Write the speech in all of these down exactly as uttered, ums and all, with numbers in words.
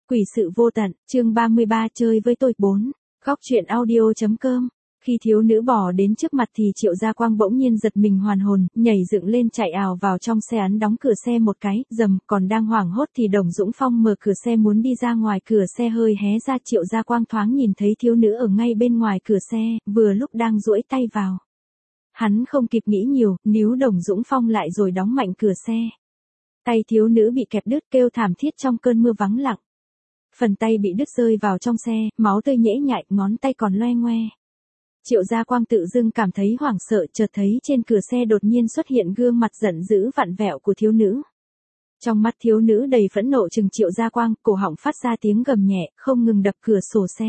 Quỷ sự vô tận, chương ba mươi ba chơi với tôi bốn. Góc truyện audio.com. Khi thiếu nữ bỏ đến trước mặt thì Triệu Gia Quang bỗng nhiên giật mình hoàn hồn, nhảy dựng lên chạy ào vào trong xe, ấn đóng cửa xe một cái, dầm, còn đang hoảng hốt thì Đồng Dũng Phong mở cửa xe muốn đi ra ngoài, cửa xe hơi hé ra, Triệu Gia Quang thoáng nhìn thấy thiếu nữ ở ngay bên ngoài cửa xe, vừa lúc đang duỗi tay vào. Hắn không kịp nghĩ nhiều, níu Đồng Dũng Phong lại rồi đóng mạnh cửa xe. Tay thiếu nữ bị kẹp đứt, kêu thảm thiết trong cơn mưa vắng lặng. Phần tay bị đứt rơi vào trong xe, máu tươi nhễ nhại, ngón tay còn loe ngoe. Triệu Gia Quang tự dưng cảm thấy hoảng sợ, chợt thấy trên cửa xe đột nhiên xuất hiện gương mặt giận dữ vặn vẹo của thiếu nữ. Trong mắt thiếu nữ đầy phẫn nộ trừng Triệu Gia Quang, cổ họng phát ra tiếng gầm nhẹ, không ngừng đập cửa sổ xe.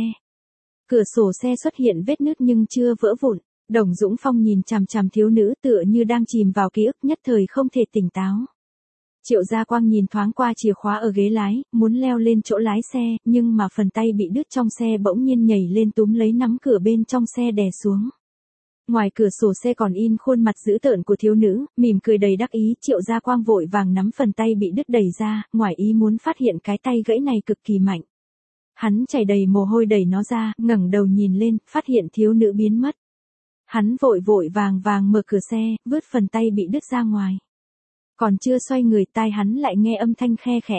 Cửa sổ xe xuất hiện vết nứt nhưng chưa vỡ vụn. Đồng Dũng Phong nhìn chằm chằm thiếu nữ tựa như đang chìm vào ký ức, nhất thời không thể tỉnh táo. Triệu Gia Quang nhìn thoáng qua chìa khóa ở ghế lái, muốn leo lên chỗ lái xe, nhưng mà phần tay bị đứt trong xe bỗng nhiên nhảy lên túm lấy nắm cửa bên trong xe đè xuống. Ngoài cửa sổ xe còn in khuôn mặt dữ tợn của thiếu nữ, mỉm cười đầy đắc ý. Triệu Gia Quang vội vàng nắm phần tay bị đứt đẩy ra, ngoài ý muốn phát hiện cái tay gãy này cực kỳ mạnh. Hắn chảy đầy mồ hôi đẩy nó ra, ngẩng đầu nhìn lên, phát hiện thiếu nữ biến mất. Hắn vội vội vàng vàng mở cửa xe, vứt phần tay bị đứt ra ngoài. Còn chưa xoay người, tai hắn lại nghe âm thanh khe khẽ.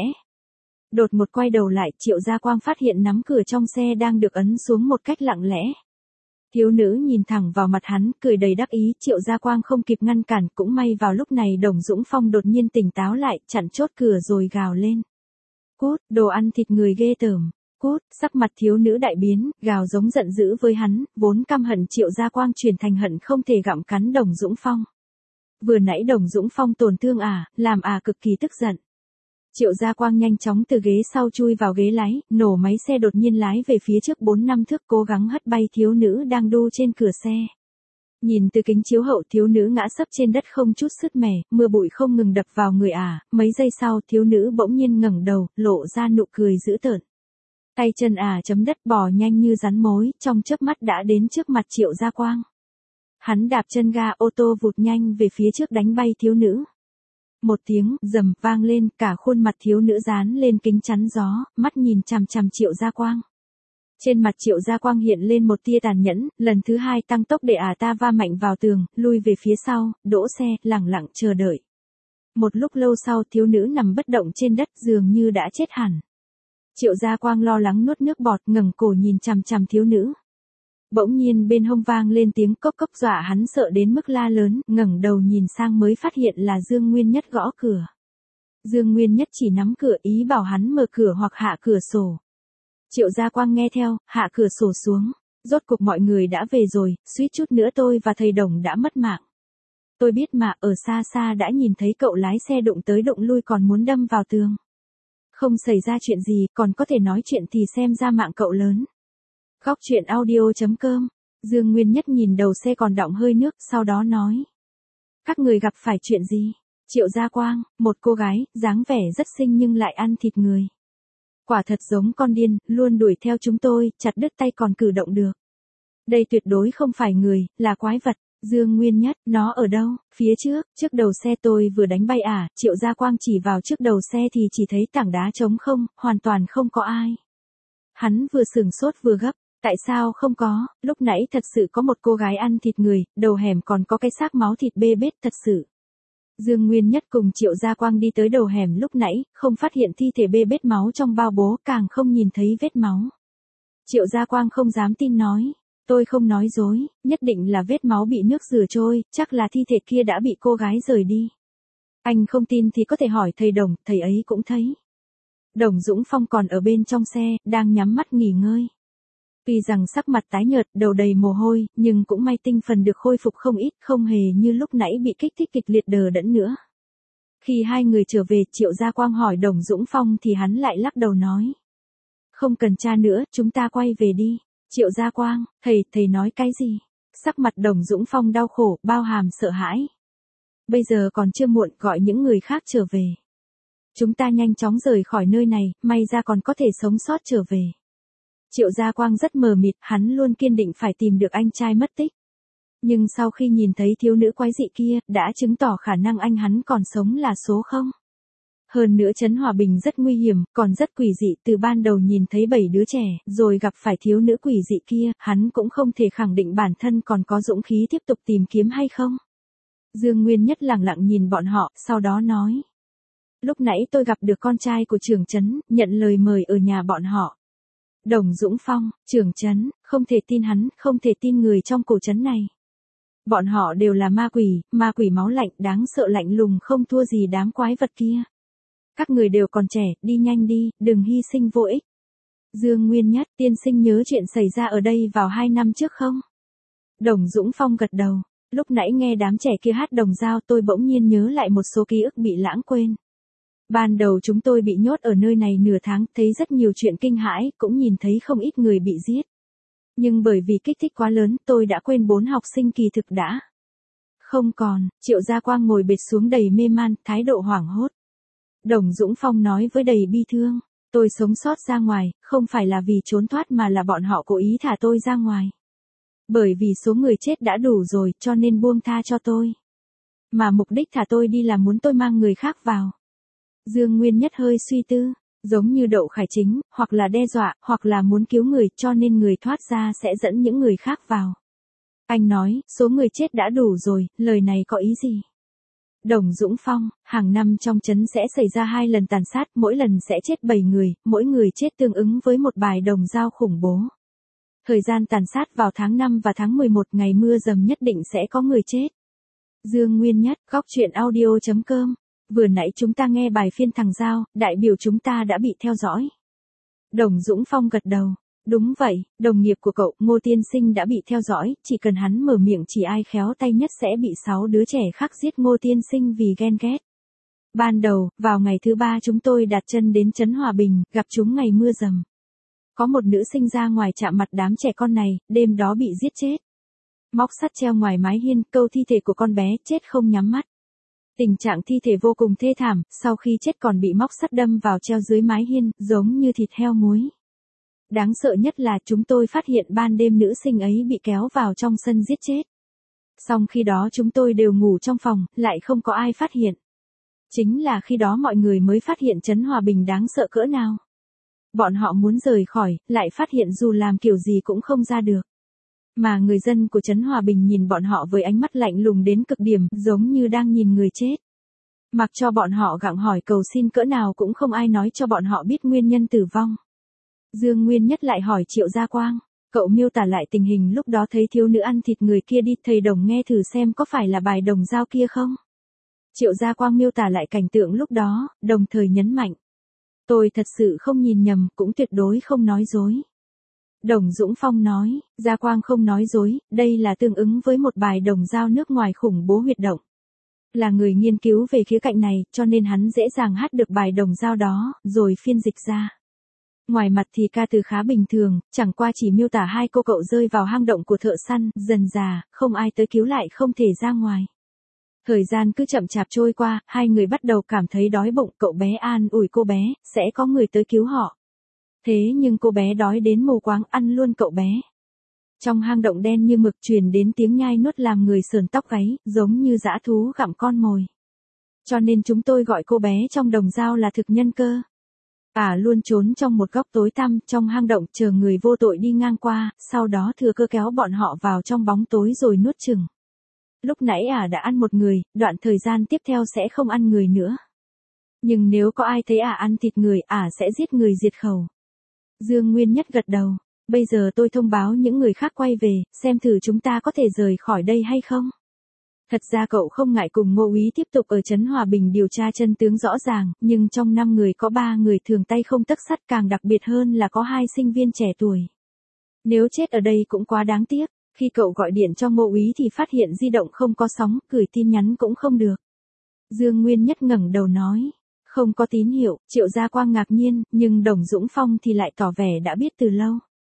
Đột một quay đầu lại, Triệu Gia Quang phát hiện nắm cửa trong xe đang được ấn xuống một cách lặng lẽ. Thiếu nữ nhìn thẳng vào mặt hắn, cười đầy đắc ý. Triệu Gia Quang không kịp ngăn cản, cũng may vào lúc này Đồng Dũng Phong đột nhiên tỉnh táo lại, chặn chốt cửa rồi gào lên. Cút, đồ ăn thịt người ghê tởm. Cút, sắc mặt thiếu nữ đại biến, gào giống giận dữ với hắn, vốn căm hận Triệu Gia Quang chuyển thành hận không thể gặm cắn Đồng Dũng Phong. Vừa nãy Đồng Dũng Phong tổn thương à, làm à cực kỳ tức giận. Triệu Gia Quang nhanh chóng từ ghế sau chui vào ghế lái, nổ máy xe đột nhiên lái về phía trước bốn năm thước, cố gắng hất bay thiếu nữ đang đu trên cửa xe. Nhìn từ kính chiếu hậu, thiếu nữ ngã sấp trên đất không chút sứt mẻ, mưa bụi không ngừng đập vào người à, mấy giây sau thiếu nữ bỗng nhiên ngẩng đầu, lộ ra nụ cười dữ tợn. Tay chân à chấm đất bò nhanh như rắn mối, trong chớp mắt đã đến trước mặt Triệu Gia Quang. Hắn đạp chân ga, ô tô vụt nhanh về phía trước đánh bay thiếu nữ. Một tiếng rầm vang lên, cả khuôn mặt thiếu nữ dán lên kính chắn gió, mắt nhìn chằm chằm Triệu Gia Quang. Trên mặt Triệu Gia Quang hiện lên một tia tàn nhẫn, lần thứ hai tăng tốc để ả ta va mạnh vào tường, lui về phía sau, đỗ xe, lẳng lặng chờ đợi. Một lúc lâu sau, thiếu nữ nằm bất động trên đất, dường như đã chết hẳn. Triệu Gia Quang lo lắng nuốt nước bọt, ngẩng cổ nhìn chằm chằm thiếu nữ. Bỗng nhiên bên hông vang lên tiếng cốc cốc, dọa hắn sợ đến mức la lớn, ngẩng đầu nhìn sang mới phát hiện là Dương Nguyên Nhất gõ cửa. Dương Nguyên Nhất chỉ nắm cửa, ý bảo hắn mở cửa hoặc hạ cửa sổ. Triệu Gia Quang nghe theo, hạ cửa sổ xuống. Rốt cuộc mọi người đã về rồi, suýt chút nữa tôi và thầy Đồng đã mất mạng. Tôi biết mà, ở xa xa đã nhìn thấy cậu lái xe đụng tới đụng lui còn muốn đâm vào tường. Không xảy ra chuyện gì, còn có thể nói chuyện thì xem ra mạng cậu lớn. Góc truyện audio.com. Dương Nguyên Nhất nhìn đầu xe còn đọng hơi nước, sau đó nói. Các người gặp phải chuyện gì? Triệu Gia Quang, một cô gái, dáng vẻ rất xinh nhưng lại ăn thịt người. Quả thật giống con điên, luôn đuổi theo chúng tôi, chặt đứt tay còn cử động được. Đây tuyệt đối không phải người, là quái vật. Dương Nguyên Nhất, nó ở đâu? Phía trước, trước đầu xe tôi vừa đánh bay à? Triệu Gia Quang chỉ vào trước đầu xe thì chỉ thấy tảng đá trống không, hoàn toàn không có ai. Hắn vừa sửng sốt vừa gấp. Tại sao không có, lúc nãy thật sự có một cô gái ăn thịt người, đầu hẻm còn có cái xác máu thịt bê bết thật sự. Dương Nguyên Nhất cùng Triệu Gia Quang đi tới đầu hẻm lúc nãy, không phát hiện thi thể bê bết máu trong bao bố, càng không nhìn thấy vết máu. Triệu Gia Quang không dám tin nói, tôi không nói dối, nhất định là vết máu bị nước rửa trôi, chắc là thi thể kia đã bị cô gái rời đi. Anh không tin thì có thể hỏi thầy Đồng, thầy ấy cũng thấy. Đồng Dũng Phong còn ở bên trong xe, đang nhắm mắt nghỉ ngơi. Tuy rằng sắc mặt tái nhợt, đầu đầy mồ hôi, nhưng cũng may tinh thần được khôi phục không ít, không hề như lúc nãy bị kích thích kịch liệt đờ đẫn nữa. Khi hai người trở về, Triệu Gia Quang hỏi Đồng Dũng Phong thì hắn lại lắc đầu nói. Không cần tra nữa, chúng ta quay về đi. Triệu Gia Quang, thầy, thầy nói cái gì? Sắc mặt Đồng Dũng Phong đau khổ, bao hàm sợ hãi. Bây giờ còn chưa muộn, gọi những người khác trở về. Chúng ta nhanh chóng rời khỏi nơi này, may ra còn có thể sống sót trở về. Triệu Gia Quang rất mờ mịt, hắn luôn kiên định phải tìm được anh trai mất tích. Nhưng sau khi nhìn thấy thiếu nữ quái dị kia, đã chứng tỏ khả năng anh hắn còn sống là số không. Hơn nữa trấn Hòa Bình rất nguy hiểm, còn rất quỷ dị, từ ban đầu nhìn thấy bảy đứa trẻ, rồi gặp phải thiếu nữ quỷ dị kia, hắn cũng không thể khẳng định bản thân còn có dũng khí tiếp tục tìm kiếm hay không. Dương Nguyên Nhất lặng lặng nhìn bọn họ, sau đó nói. Lúc nãy tôi gặp được con trai của trưởng trấn, nhận lời mời ở nhà bọn họ. Đồng Dũng Phong, trưởng trấn, không thể tin hắn, không thể tin người trong cổ trấn này. Bọn họ đều là ma quỷ, ma quỷ máu lạnh, đáng sợ lạnh lùng không thua gì đám quái vật kia. Các người đều còn trẻ, đi nhanh đi, đừng hy sinh vô ích. Dương Nguyên Nhất, tiên sinh nhớ chuyện xảy ra ở đây vào hai năm trước không? Đồng Dũng Phong gật đầu. Lúc nãy nghe đám trẻ kia hát đồng dao tôi bỗng nhiên nhớ lại một số ký ức bị lãng quên. Ban đầu chúng tôi bị nhốt ở nơi này nửa tháng, thấy rất nhiều chuyện kinh hãi, cũng nhìn thấy không ít người bị giết. Nhưng bởi vì kích thích quá lớn, tôi đã quên bốn học sinh kỳ thực đã. Không còn, Triệu Gia Quang ngồi bệt xuống đầy mê man, thái độ hoảng hốt. Đồng Dũng Phong nói với đầy bi thương, tôi sống sót ra ngoài, không phải là vì trốn thoát mà là bọn họ cố ý thả tôi ra ngoài. Bởi vì số người chết đã đủ rồi, cho nên buông tha cho tôi. Mà mục đích thả tôi đi là muốn tôi mang người khác vào. Dương Nguyên Nhất hơi suy tư, giống như Đậu Khải Chính, hoặc là đe dọa, hoặc là muốn cứu người, cho nên người thoát ra sẽ dẫn những người khác vào. Anh nói, số người chết đã đủ rồi, lời này có ý gì? Đồng Dũng Phong, hàng năm trong trấn sẽ xảy ra hai lần tàn sát, mỗi lần sẽ chết bảy người, mỗi người chết tương ứng với một bài đồng dao khủng bố. Thời gian tàn sát vào tháng năm và tháng mười một, ngày mưa dầm nhất định sẽ có người chết. Dương Nguyên Nhất, góc truyện audio chấm com. Vừa nãy chúng ta nghe bài phiên thằng Giao, đại biểu chúng ta đã bị theo dõi. Đồng Dũng Phong gật đầu. Đúng vậy, đồng nghiệp của cậu, Ngô Tiên Sinh đã bị theo dõi, chỉ cần hắn mở miệng chỉ ai khéo tay nhất sẽ bị sáu đứa trẻ khác giết Ngô Tiên Sinh vì ghen ghét. Ban đầu, vào ngày thứ ba chúng tôi đặt chân đến trấn Hòa Bình, gặp chúng ngày mưa dầm. Có một nữ sinh ra ngoài chạm mặt đám trẻ con này, đêm đó bị giết chết. Móc sắt treo ngoài mái hiên, câu thi thể của con bé chết không nhắm mắt. Tình trạng thi thể vô cùng thê thảm, sau khi chết còn bị móc sắt đâm vào treo dưới mái hiên, giống như thịt heo muối. Đáng sợ nhất là chúng tôi phát hiện ban đêm nữ sinh ấy bị kéo vào trong sân giết chết. Song khi đó chúng tôi đều ngủ trong phòng, lại không có ai phát hiện. Chính là khi đó mọi người mới phát hiện trấn Hòa Bình đáng sợ cỡ nào. Bọn họ muốn rời khỏi, lại phát hiện dù làm kiểu gì cũng không ra được. Mà người dân của trấn Hòa Bình nhìn bọn họ với ánh mắt lạnh lùng đến cực điểm, giống như đang nhìn người chết. Mặc cho bọn họ gặng hỏi cầu xin cỡ nào cũng không ai nói cho bọn họ biết nguyên nhân tử vong. Dương Nguyên Nhất lại hỏi Triệu Gia Quang, cậu miêu tả lại tình hình lúc đó thấy thiếu nữ ăn thịt người kia đi, thầy Đồng nghe thử xem có phải là bài đồng dao kia không? Triệu Gia Quang miêu tả lại cảnh tượng lúc đó, đồng thời nhấn mạnh. Tôi thật sự không nhìn nhầm, cũng tuyệt đối không nói dối. Đồng Dũng Phong nói, Gia Quang không nói dối, đây là tương ứng với một bài đồng dao nước ngoài khủng bố huyệt động. Là người nghiên cứu về khía cạnh này, cho nên hắn dễ dàng hát được bài đồng dao đó, rồi phiên dịch ra. Ngoài mặt thì ca từ khá bình thường, chẳng qua chỉ miêu tả hai cô cậu rơi vào hang động của thợ săn, dần già, không ai tới cứu lại không thể ra ngoài. Thời gian cứ chậm chạp trôi qua, hai người bắt đầu cảm thấy đói bụng, cậu bé an ủi cô bé, sẽ có người tới cứu họ. Thế nhưng cô bé đói đến mù quáng ăn luôn cậu bé. Trong hang động đen như mực truyền đến tiếng nhai nuốt làm người sờn tóc gáy, giống như dã thú gặm con mồi. Cho nên chúng tôi gọi cô bé trong đồng dao là thực nhân cơ. Ả à, luôn trốn trong một góc tối tăm, trong hang động chờ người vô tội đi ngang qua, sau đó thừa cơ kéo bọn họ vào trong bóng tối rồi nuốt chửng. Lúc nãy Ả à đã ăn một người, đoạn thời gian tiếp theo sẽ không ăn người nữa. Nhưng nếu có ai thấy Ả à ăn thịt người, Ả à sẽ giết người diệt khẩu. Dương Nguyên Nhất gật đầu, bây giờ tôi thông báo những người khác quay về, xem thử chúng ta có thể rời khỏi đây hay không. Thật ra cậu không ngại cùng Ngô Úy tiếp tục ở trấn Hòa Bình điều tra chân tướng rõ ràng, nhưng trong năm người có ba người thường tay không tấc sắt, càng đặc biệt hơn là có hai sinh viên trẻ tuổi. Nếu chết ở đây cũng quá đáng tiếc, khi cậu gọi điện cho Ngô Úy thì phát hiện di động không có sóng, gửi tin nhắn cũng không được. Dương Nguyên Nhất ngẩng đầu nói, không có tín hiệu. Triệu Gia Quang ngạc nhiên, nhưng Đồng Dũng Phong thì lại tỏ vẻ đã biết từ lâu.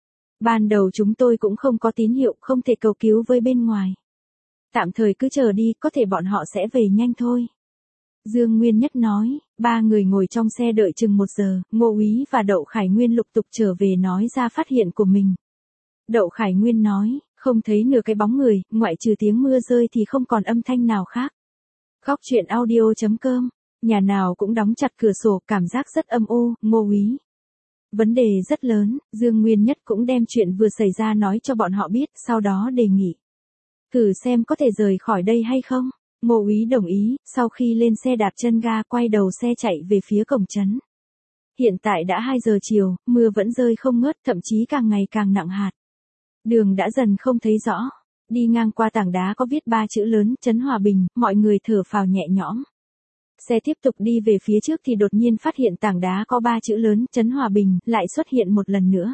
Ban đầu chúng tôi cũng không có tín hiệu, không thể cầu cứu với bên ngoài. Tạm thời cứ chờ đi, có thể bọn họ sẽ về nhanh thôi. Dương Nguyên Nhất nói, ba người ngồi trong xe đợi chừng một giờ, Ngô Úy và Đậu Khải Nguyên lục tục trở về nói ra phát hiện của mình. Đậu Khải Nguyên nói, không thấy nửa cái bóng người, ngoại trừ tiếng mưa rơi thì không còn âm thanh nào khác. Góc truyện audio chấm com Nhà nào cũng đóng chặt cửa sổ, cảm giác rất âm u. Ngô Úy. Vấn đề rất lớn, Dương Nguyên Nhất cũng đem chuyện vừa xảy ra nói cho bọn họ biết, sau đó đề nghị. Thử xem có thể rời khỏi đây hay không? Ngô Úy đồng ý, sau khi lên xe đạp chân ga quay đầu xe chạy về phía cổng trấn. Hiện tại đã hai giờ chiều, mưa vẫn rơi không ngớt, thậm chí càng ngày càng nặng hạt. Đường đã dần không thấy rõ. Đi ngang qua tảng đá có viết ba chữ lớn, Trấn Hòa Bình, mọi người thở phào nhẹ nhõm. Xe tiếp tục đi về phía trước thì đột nhiên phát hiện tảng đá có ba chữ lớn, Trấn Hòa Bình, lại xuất hiện một lần nữa.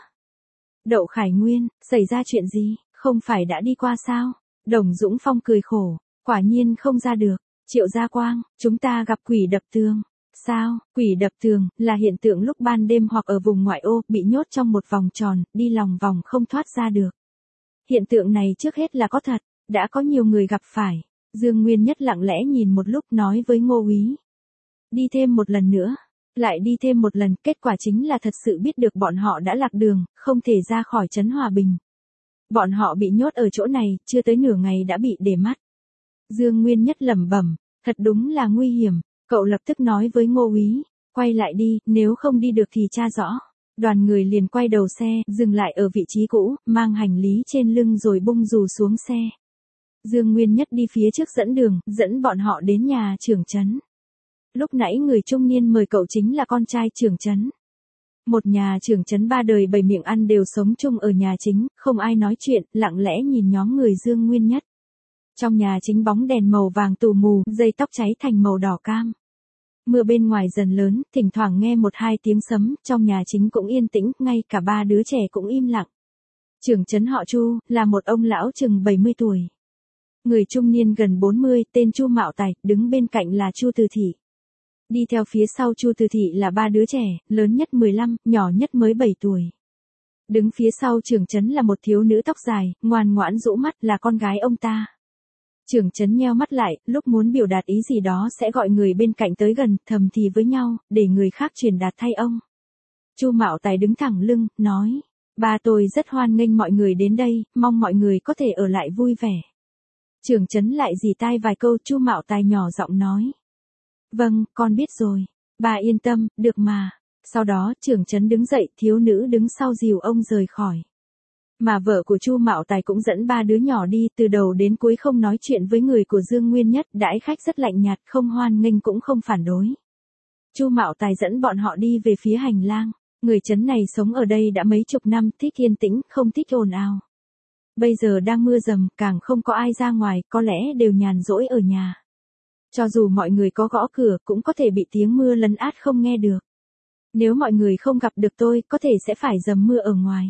Đậu Khải Nguyên, xảy ra chuyện gì, không phải đã đi qua sao? Đồng Dũng Phong cười khổ, quả nhiên không ra được. Triệu Gia Quang, chúng ta gặp quỷ đập tường. Sao, quỷ đập tường, là hiện tượng lúc ban đêm hoặc ở vùng ngoại ô, bị nhốt trong một vòng tròn, đi lòng vòng không thoát ra được. Hiện tượng này trước hết là có thật, đã có nhiều người gặp phải. Dương Nguyên Nhất lặng lẽ nhìn một lúc nói với Ngô Úy. Đi thêm một lần nữa, lại đi thêm một lần, kết quả chính là thật sự biết được bọn họ đã lạc đường, không thể ra khỏi Trấn Hòa Bình. Bọn họ bị nhốt ở chỗ này, chưa tới nửa ngày đã bị để mắt. Dương Nguyên Nhất lẩm bẩm, thật đúng là nguy hiểm, cậu lập tức nói với Ngô Úy, quay lại đi, nếu không đi được thì tra rõ. Đoàn người liền quay đầu xe, dừng lại ở vị trí cũ, mang hành lý trên lưng rồi bung dù xuống xe. Dương Nguyên Nhất đi phía trước dẫn đường, dẫn bọn họ đến nhà trưởng trấn. Lúc nãy người trung niên mời cậu chính là con trai trưởng trấn. Một nhà trưởng trấn ba đời bảy miệng ăn đều sống chung ở nhà chính, không ai nói chuyện, lặng lẽ nhìn nhóm người Dương Nguyên Nhất. Trong nhà chính bóng đèn màu vàng tù mù, dây tóc cháy thành màu đỏ cam. Mưa bên ngoài dần lớn, thỉnh thoảng nghe một hai tiếng sấm, trong nhà chính cũng yên tĩnh, ngay cả ba đứa trẻ cũng im lặng. Trưởng trấn họ Chu, là một ông lão chừng bảy mươi tuổi. Người trung niên gần bốn mươi, tên Chu Mạo Tài, đứng bên cạnh là Chu Từ Thị. Đi theo phía sau Chu Từ Thị là ba đứa trẻ, lớn nhất mười lăm, nhỏ nhất mới bảy tuổi. Đứng phía sau trưởng trấn là một thiếu nữ tóc dài, ngoan ngoãn rũ mắt, là con gái ông ta. Trưởng trấn nheo mắt lại, lúc muốn biểu đạt ý gì đó sẽ gọi người bên cạnh tới gần, thầm thì với nhau, để người khác truyền đạt thay ông. Chu Mạo Tài đứng thẳng lưng, nói, ba tôi rất hoan nghênh mọi người đến đây, mong mọi người có thể ở lại vui vẻ. Trưởng trấn lại rì tai vài câu, Chu Mạo Tài nhỏ giọng nói. Vâng, con biết rồi. Bà yên tâm, được mà. Sau đó, trưởng trấn đứng dậy, thiếu nữ đứng sau dìu ông rời khỏi. Mà vợ của Chu Mạo Tài cũng dẫn ba đứa nhỏ đi, từ đầu đến cuối không nói chuyện với người của Dương Nguyên Nhất, đãi khách rất lạnh nhạt, không hoan nghênh cũng không phản đối. Chu Mạo Tài dẫn bọn họ đi về phía hành lang. Người trấn này sống ở đây đã mấy chục năm, thích yên tĩnh, không thích ồn ào. Bây giờ đang mưa dầm, càng không có ai ra ngoài, có lẽ đều nhàn rỗi ở nhà. Cho dù mọi người có gõ cửa, cũng có thể bị tiếng mưa lấn át không nghe được. Nếu mọi người không gặp được tôi, có thể sẽ phải dầm mưa ở ngoài.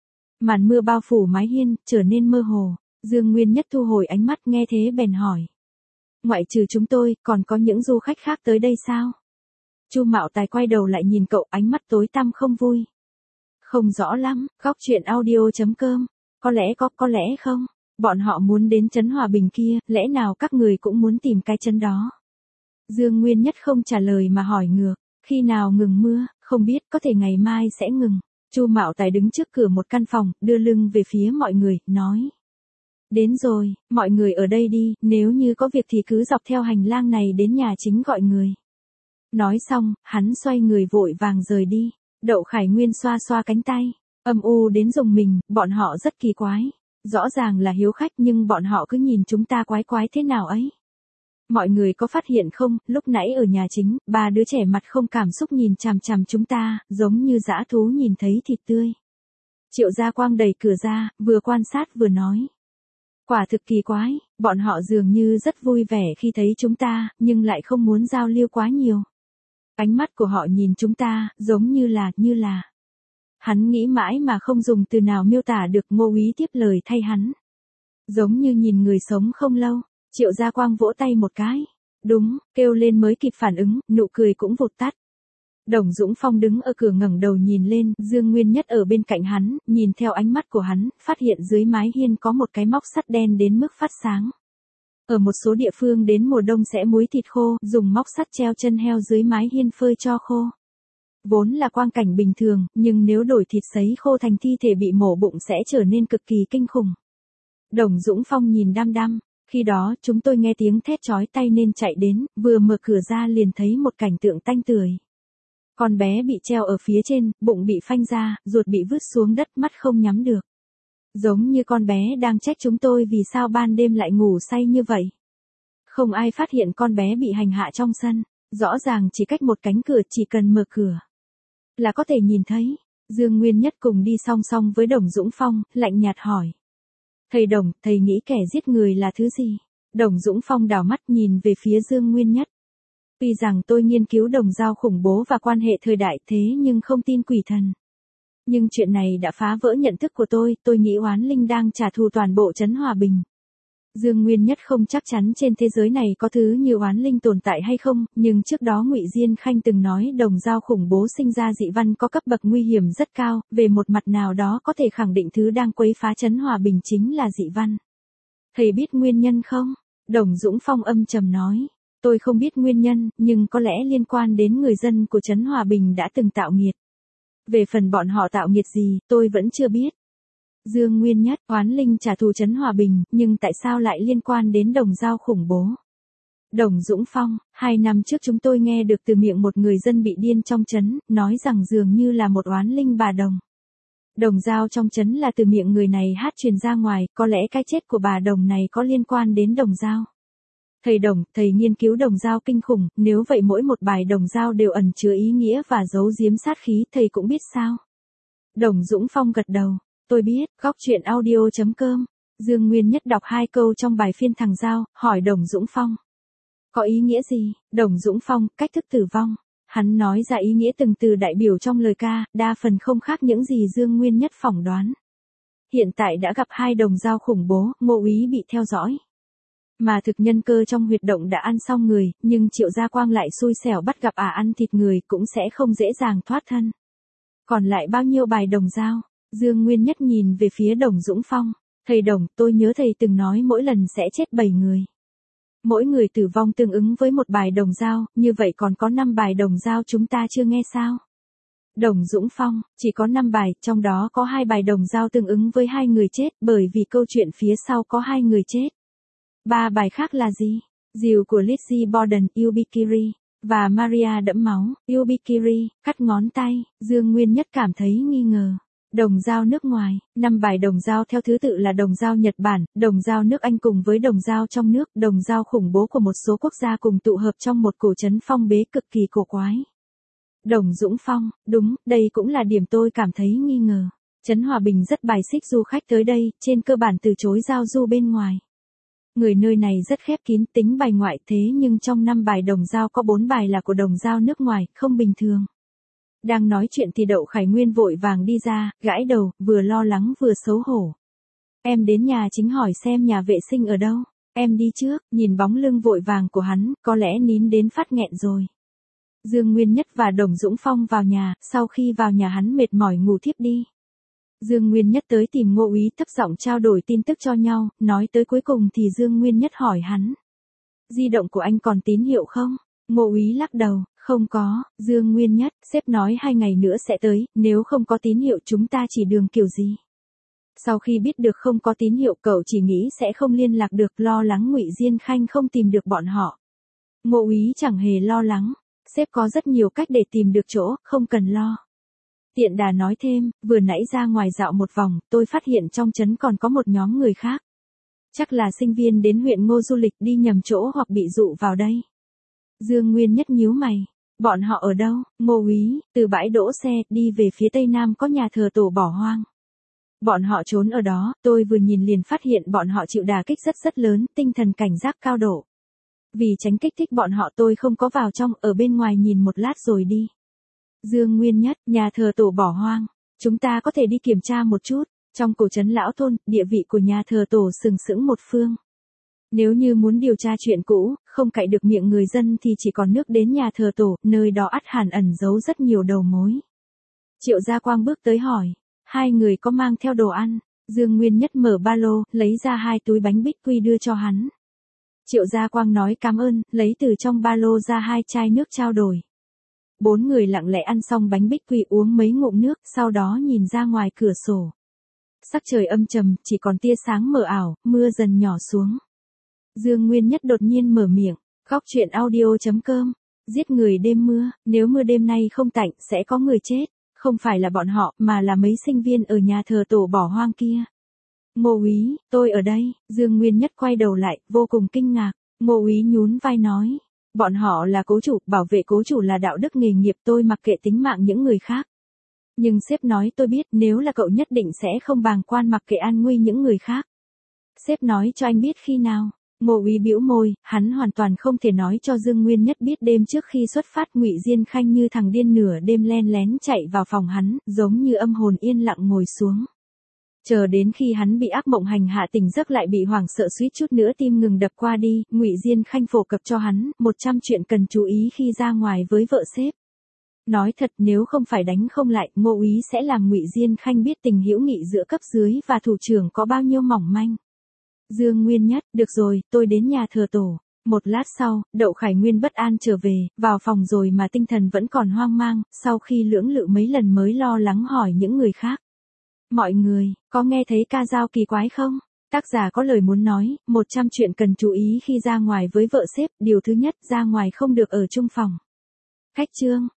Màn mưa bao phủ mái hiên, trở nên mơ hồ. Dương Nguyên Nhất thu hồi ánh mắt, nghe thế bèn hỏi. Ngoại trừ chúng tôi, còn có những du khách khác tới đây sao? Chu Mạo Tài quay đầu lại nhìn cậu, ánh mắt tối tăm không vui. Không rõ lắm, góc chuyện audio chấm com. Có lẽ có, có lẽ không. Bọn họ muốn đến Trấn Hòa Bình kia, lẽ nào các người cũng muốn tìm cái chân đó? Dương Nguyên Nhất không trả lời mà hỏi ngược, khi nào ngừng mưa, không biết, có thể ngày mai sẽ ngừng. Chu Mạo Tài đứng trước cửa một căn phòng, đưa lưng về phía mọi người, nói. Đến rồi, mọi người ở đây đi, nếu như có việc thì cứ dọc theo hành lang này đến nhà chính gọi người. Nói xong, hắn xoay người vội vàng rời đi. Đậu Khải Nguyên xoa xoa cánh tay, âm u đến rùng mình, bọn họ rất kỳ quái. Rõ ràng là hiếu khách nhưng bọn họ cứ nhìn chúng ta quái quái thế nào ấy. Mọi người có phát hiện không, lúc nãy ở nhà chính, ba đứa trẻ mặt không cảm xúc nhìn chằm chằm chúng ta, giống như dã thú nhìn thấy thịt tươi. Triệu Gia Quang đẩy cửa ra, vừa quan sát vừa nói. Quả thực kỳ quái, bọn họ dường như rất vui vẻ khi thấy chúng ta, nhưng lại không muốn giao lưu quá nhiều. Ánh mắt của họ nhìn chúng ta, giống như là, như là. Hắn nghĩ mãi mà không dùng từ nào miêu tả được. Ngô Úy tiếp lời thay hắn. Giống như nhìn người sống không lâu. Triệu Gia Quang vỗ tay một cái. Đúng, kêu lên mới kịp phản ứng, nụ cười cũng vụt tắt. Đồng Dũng Phong đứng ở cửa ngẩng đầu nhìn lên, Dương Nguyên Nhất ở bên cạnh hắn, nhìn theo ánh mắt của hắn, phát hiện dưới mái hiên có một cái móc sắt đen đến mức phát sáng. Ở một số địa phương đến mùa đông sẽ muối thịt khô, dùng móc sắt treo chân heo dưới mái hiên phơi cho khô. Vốn là quang cảnh bình thường, nhưng nếu đổi thịt sấy khô thành thi thể bị mổ bụng sẽ trở nên cực kỳ kinh khủng. Đồng Dũng Phong nhìn đăm đăm, Khi đó chúng tôi nghe tiếng thét chói tai nên chạy đến, vừa mở cửa ra liền thấy một cảnh tượng tanh tưởi. Con bé bị treo ở phía trên, bụng bị phanh ra, ruột bị vứt xuống đất, mắt không nhắm được. Giống như con bé đang trách chúng tôi vì sao ban đêm lại ngủ say như vậy. Không ai phát hiện con bé bị hành hạ trong sân, rõ ràng chỉ cách một cánh cửa, chỉ cần mở cửa là có thể nhìn thấy. Dương Nguyên Nhất cùng đi song song với Đồng Dũng Phong, lạnh nhạt hỏi. Thầy Đồng, thầy nghĩ kẻ giết người là thứ gì? Đồng Dũng Phong đảo mắt nhìn về phía Dương Nguyên Nhất. Tuy rằng tôi nghiên cứu đồng dao khủng bố và quan hệ thời đại thế nhưng không tin quỷ thần. Nhưng chuyện này đã phá vỡ nhận thức của tôi, tôi nghĩ oán linh đang trả thù toàn bộ trấn Hòa Bình. Dương Nguyên Nhất không chắc chắn trên thế giới này có thứ như oán linh tồn tại hay không, nhưng trước đó Ngụy Diên Khanh từng nói đồng dao khủng bố sinh ra dị văn có cấp bậc nguy hiểm rất cao, về một mặt nào đó có thể khẳng định thứ đang quấy phá trấn Hòa Bình chính là dị văn. Thầy biết nguyên nhân không? Đồng Dũng Phong âm trầm nói. Tôi không biết nguyên nhân, nhưng có lẽ liên quan đến người dân của trấn Hòa Bình đã từng tạo nghiệt. Về phần bọn họ tạo nghiệt gì, tôi vẫn chưa biết. Dương Nguyên Nhất, oán linh trả thù trấn Hòa Bình, nhưng tại sao lại liên quan đến đồng dao khủng bố? Đồng Dũng Phong, hai năm trước chúng tôi nghe được từ miệng một người dân bị điên trong trấn, nói rằng dường như là một oán linh bà Đồng. Đồng dao trong trấn là từ miệng người này hát truyền ra ngoài, có lẽ cái chết của bà Đồng này có liên quan đến đồng dao. Thầy Đồng, thầy nghiên cứu đồng dao kinh khủng, nếu vậy mỗi một bài đồng dao đều ẩn chứa ý nghĩa và giấu giếm sát khí, thầy cũng biết sao? Đồng Dũng Phong gật đầu, tôi biết, góc truyện audio chấm com. Dương Nguyên Nhất đọc hai câu trong bài phiên thằng dao, hỏi Đồng Dũng Phong. Có ý nghĩa gì? Đồng Dũng Phong, cách thức tử vong. Hắn nói ra ý nghĩa từng từ đại biểu trong lời ca, đa phần không khác những gì Dương Nguyên Nhất phỏng đoán. Hiện tại đã gặp hai đồng dao khủng bố, Ngô Úy bị theo dõi. Mà thực nhân cơ trong huyệt động đã ăn xong người, nhưng Triệu Gia Quang lại xui xẻo bắt gặp ả ăn thịt người cũng sẽ không dễ dàng thoát thân. Còn lại bao nhiêu bài đồng dao? Dương Nguyên Nhất nhìn về phía Đồng Dũng Phong. Thầy Đồng, tôi nhớ thầy từng nói mỗi lần sẽ chết bảy người. Mỗi người tử vong tương ứng với một bài đồng dao, như vậy còn có năm bài đồng dao chúng ta chưa nghe sao? Đồng Dũng Phong, chỉ có năm bài, trong đó có hai bài đồng dao tương ứng với hai người chết, bởi vì câu chuyện phía sau có hai người chết. Ba bài khác là gì? Dìu của Lizzie Borden, Yubikiri, và Maria đẫm máu, Yubikiri, cắt ngón tay. Dương Nguyên Nhất cảm thấy nghi ngờ. Đồng dao nước ngoài, năm bài đồng dao theo thứ tự là đồng dao Nhật Bản, đồng dao nước Anh cùng với đồng dao trong nước, đồng dao khủng bố của một số quốc gia cùng tụ hợp trong một cổ trấn phong bế cực kỳ cổ quái. Đồng Dũng Phong, đúng, đây cũng là điểm tôi cảm thấy nghi ngờ. Trấn Hòa Bình rất bài xích du khách tới đây, trên cơ bản từ chối giao du bên ngoài. Người nơi này rất khép kín, tính bài ngoại, thế nhưng trong năm bài đồng dao có bốn bài là của đồng dao nước ngoài, không bình thường. Đang nói chuyện thì Đậu Khải Nguyên vội vàng đi ra, gãi đầu, vừa lo lắng vừa xấu hổ. Em đến nhà chính hỏi xem nhà vệ sinh ở đâu. Em đi trước, nhìn bóng lưng vội vàng của hắn, có lẽ nín đến phát nghẹn rồi. Dương Nguyên Nhất và Đồng Dũng Phong vào nhà, sau khi vào nhà hắn mệt mỏi ngủ thiếp đi. Dương Nguyên Nhất tới tìm Ngô Úy thấp giọng trao đổi tin tức cho nhau, nói tới cuối cùng thì Dương Nguyên Nhất hỏi hắn. Di động của anh còn tín hiệu không? Ngô Úy lắc đầu, không có. Dương Nguyên Nhất, sếp nói hai ngày nữa sẽ tới, nếu không có tín hiệu chúng ta chỉ đường kiểu gì? Sau khi biết được không có tín hiệu cậu chỉ nghĩ sẽ không liên lạc được, lo lắng Ngụy Diên Khanh không tìm được bọn họ. Ngô Úy chẳng hề lo lắng, sếp có rất nhiều cách để tìm được chỗ, không cần lo. Tiện đà nói thêm, vừa nãy ra ngoài dạo một vòng, tôi phát hiện trong trấn còn có một nhóm người khác. Chắc là sinh viên đến huyện Ngô du lịch đi nhầm chỗ hoặc bị dụ vào đây. Dương Nguyên Nhất nhíu mày. Bọn họ ở đâu? Ngô Úy, từ bãi đỗ xe, đi về phía tây nam có nhà thờ tổ bỏ hoang. Bọn họ trốn ở đó, tôi vừa nhìn liền phát hiện bọn họ chịu đả kích rất rất lớn, tinh thần cảnh giác cao độ. Vì tránh kích thích bọn họ tôi không có vào trong, ở bên ngoài nhìn một lát rồi đi. Dương Nguyên Nhất, nhà thờ tổ bỏ hoang. Chúng ta có thể đi kiểm tra một chút. Trong cổ trấn lão thôn, địa vị của nhà thờ tổ sừng sững một phương. Nếu như muốn điều tra chuyện cũ, không cạy được miệng người dân thì chỉ còn nước đến nhà thờ tổ, nơi đó ắt hẳn ẩn giấu rất nhiều đầu mối. Triệu Gia Quang bước tới hỏi, hai người có mang theo đồ ăn? Dương Nguyên Nhất mở ba lô, lấy ra hai túi bánh bích quy đưa cho hắn. Triệu Gia Quang nói cảm ơn, lấy từ trong ba lô ra hai chai nước trao đổi. Bốn người lặng lẽ ăn xong bánh bích quy uống mấy ngụm nước, sau đó nhìn ra ngoài cửa sổ. Sắc trời âm trầm, chỉ còn tia sáng mờ ảo, mưa dần nhỏ xuống. Dương Nguyên Nhất đột nhiên mở miệng, góc truyện audio chấm com, giết người đêm mưa, nếu mưa đêm nay không tạnh sẽ có người chết, không phải là bọn họ mà là mấy sinh viên ở nhà thờ tổ bỏ hoang kia. Ngô úy, tôi ở đây, Dương Nguyên Nhất quay đầu lại, vô cùng kinh ngạc, Ngô úy nhún vai nói, bọn họ là cố chủ, bảo vệ cố chủ là đạo đức nghề nghiệp, tôi mặc kệ tính mạng những người khác. Nhưng sếp nói tôi biết nếu là cậu nhất định sẽ không bàng quan mặc kệ an nguy những người khác. Sếp nói cho anh biết khi nào. Ngô úy bĩu môi, hắn hoàn toàn không thể nói cho Dương Nguyên Nhất biết đêm trước khi xuất phát Ngụy Diên Khanh như thằng điên nửa đêm len lén chạy vào phòng hắn, giống như âm hồn yên lặng ngồi xuống. Chờ đến khi hắn bị ác mộng hành hạ tỉnh giấc lại bị hoảng sợ suýt chút nữa tim ngừng đập qua đi, Ngụy Diên Khanh phổ cập cho hắn một trăm chuyện cần chú ý khi ra ngoài với vợ sếp. Nói thật nếu không phải đánh không lại, Ngô úy sẽ làm Ngụy Diên Khanh biết tình hữu nghị giữa cấp dưới và thủ trưởng có bao nhiêu mỏng manh. Dương Nguyên Nhất, được rồi, tôi đến nhà thờ tổ. Một lát sau, Đậu Khải Nguyên bất an trở về, vào phòng rồi mà tinh thần vẫn còn hoang mang, sau khi lưỡng lự mấy lần mới lo lắng hỏi những người khác. Mọi người, có nghe thấy ca dao kỳ quái không? Tác giả có lời muốn nói, một trăm chuyện cần chú ý khi ra ngoài với vợ sếp, điều thứ nhất, ra ngoài không được ở chung phòng. Khách trương,